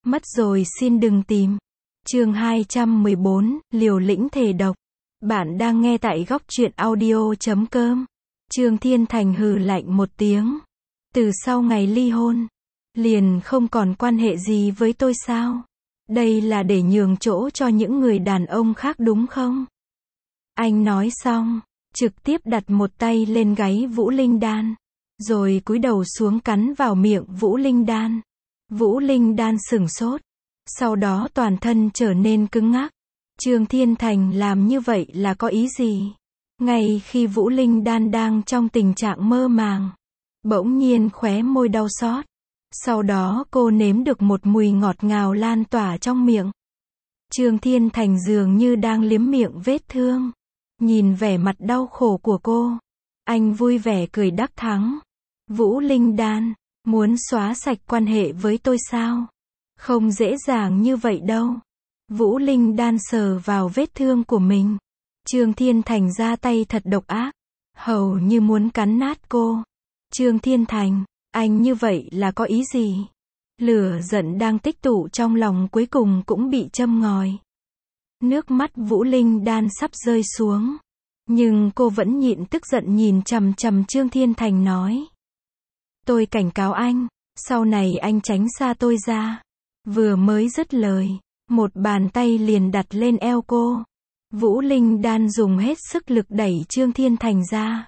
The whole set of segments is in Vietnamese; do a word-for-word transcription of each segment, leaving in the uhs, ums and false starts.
Mất rồi xin đừng tìm. Chương hai trăm mười bốn, liều lĩnh thề độc. Bạn đang nghe tại góc truyện audio chấm com. Trương Thiên Thành hừ lạnh một tiếng. Từ sau ngày ly hôn, liền không còn quan hệ gì với tôi sao? Đây là để nhường chỗ cho những người đàn ông khác đúng không? Anh nói xong, trực tiếp đặt một tay lên gáy Vũ Linh Đan, rồi cúi đầu xuống cắn vào miệng Vũ Linh Đan. Vũ Linh Đan sửng sốt, sau đó toàn thân trở nên cứng ngắc. Trương Thiên Thành làm như vậy là có ý gì? Ngay khi Vũ Linh Đan đang trong tình trạng mơ màng, bỗng nhiên khóe môi đau xót. Sau đó cô nếm được một mùi ngọt ngào lan tỏa trong miệng. Trương Thiên Thành dường như đang liếm miệng vết thương. Nhìn vẻ mặt đau khổ của cô, anh vui vẻ cười đắc thắng. Vũ Linh Đan, muốn xóa sạch quan hệ với tôi sao? Không dễ dàng như vậy đâu. Vũ Linh Đan sờ vào vết thương của mình. Trương Thiên Thành ra tay thật độc ác, hầu như muốn cắn nát cô. Trương Thiên Thành, anh như vậy là có ý gì? Lửa giận đang tích tụ trong lòng cuối cùng cũng bị châm ngòi. Nước mắt Vũ Linh Đan sắp rơi xuống, nhưng cô vẫn nhịn tức giận nhìn chằm chằm Trương Thiên Thành nói. Tôi cảnh cáo anh, sau này anh tránh xa tôi ra. Vừa mới dứt lời, một bàn tay liền đặt lên eo cô. Vũ Linh Đan dùng hết sức lực đẩy Trương Thiên Thành ra,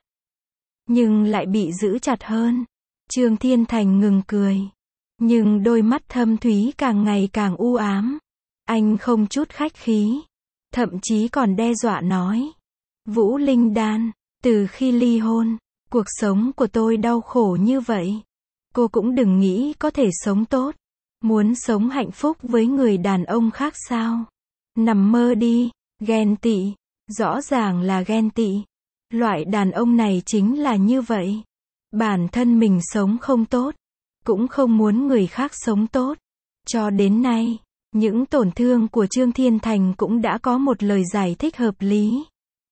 nhưng lại bị giữ chặt hơn. Trương Thiên Thành ngừng cười, nhưng đôi mắt thâm thúy càng ngày càng u ám. Anh không chút khách khí, thậm chí còn đe dọa nói. Vũ Linh Đan, từ khi ly hôn, cuộc sống của tôi đau khổ như vậy. Cô cũng đừng nghĩ có thể sống tốt. Muốn sống hạnh phúc với người đàn ông khác sao? Nằm mơ đi, ghen tị. Rõ ràng là ghen tị. Loại đàn ông này chính là như vậy. Bản thân mình sống không tốt, cũng không muốn người khác sống tốt. Cho đến nay, những tổn thương của Trương Thiên Thành cũng đã có một lời giải thích hợp lý.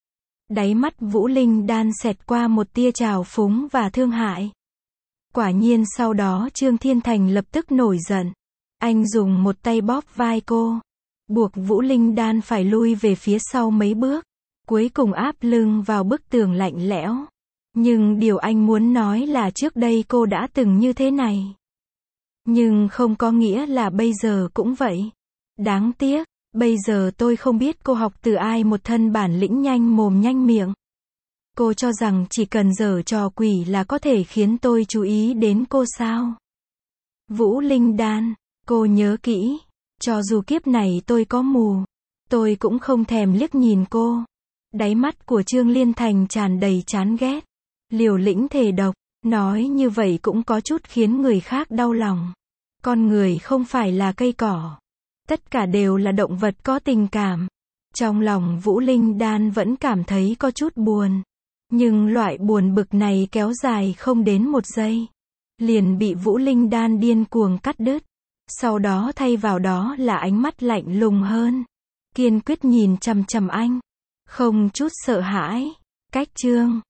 Đáy mắt Vũ Linh Đan xẹt qua một tia trào phúng và thương hại. Quả nhiên sau đó Trương Thiên Thành lập tức nổi giận. Anh dùng một tay bóp vai cô, buộc Vũ Linh Đan phải lui về phía sau mấy bước, cuối cùng áp lưng vào bức tường lạnh lẽo. Nhưng điều anh muốn nói là trước đây cô đã từng như thế này. Nhưng không có nghĩa là bây giờ cũng vậy. Đáng tiếc, bây giờ tôi không biết cô học từ ai một thân bản lĩnh nhanh mồm nhanh miệng. Cô cho rằng chỉ cần giở trò quỷ là có thể khiến tôi chú ý đến cô sao? Vũ Linh Đan, cô nhớ kỹ, cho dù kiếp này tôi có mù, tôi cũng không thèm liếc nhìn cô. Đáy mắt của Trương Liên Thành tràn đầy chán ghét. Liều lĩnh thề độc, nói như vậy cũng có chút khiến người khác đau lòng. Con người không phải là cây cỏ. Tất cả đều là động vật có tình cảm. Trong lòng Vũ Linh Đan vẫn cảm thấy có chút buồn. Nhưng loại buồn bực này kéo dài không đến một giây. Liền bị Vũ Linh Đan điên cuồng cắt đứt. Sau đó thay vào đó là ánh mắt lạnh lùng hơn. Kiên quyết nhìn chằm chằm anh. Không chút sợ hãi. Cách Trương